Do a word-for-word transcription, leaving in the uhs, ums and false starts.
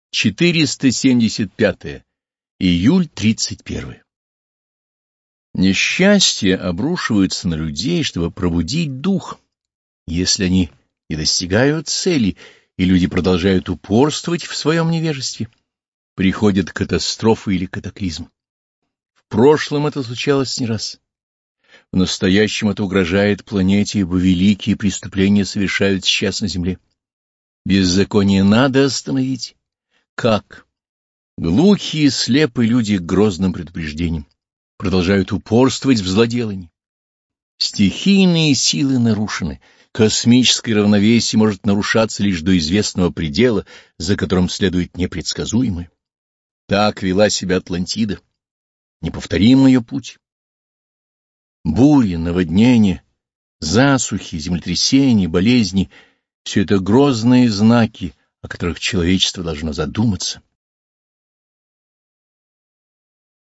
четыреста семьдесят пятое. Июль тридцать первое. Несчастья обрушиваются на людей, чтобы пробудить дух. Если они не достигают цели, и люди продолжают упорствовать в своем невежестве, приходят катастрофы или катаклизм. В прошлом это случалось не раз. В настоящем это угрожает планете, ибо великие преступления совершают сейчас на Земле. Беззаконие надо остановить. Как? Глухие и слепые люди к грозным предупреждениям продолжают упорствовать в злоделании. Стихийные силы нарушены, космическое равновесие может нарушаться лишь до известного предела, за которым следует непредсказуемое. Так вела себя Атлантида. Неповторим ее путь. Бури, наводнения, засухи, землетрясения, болезни — все это грозные знаки, о которых человечество должно задуматься.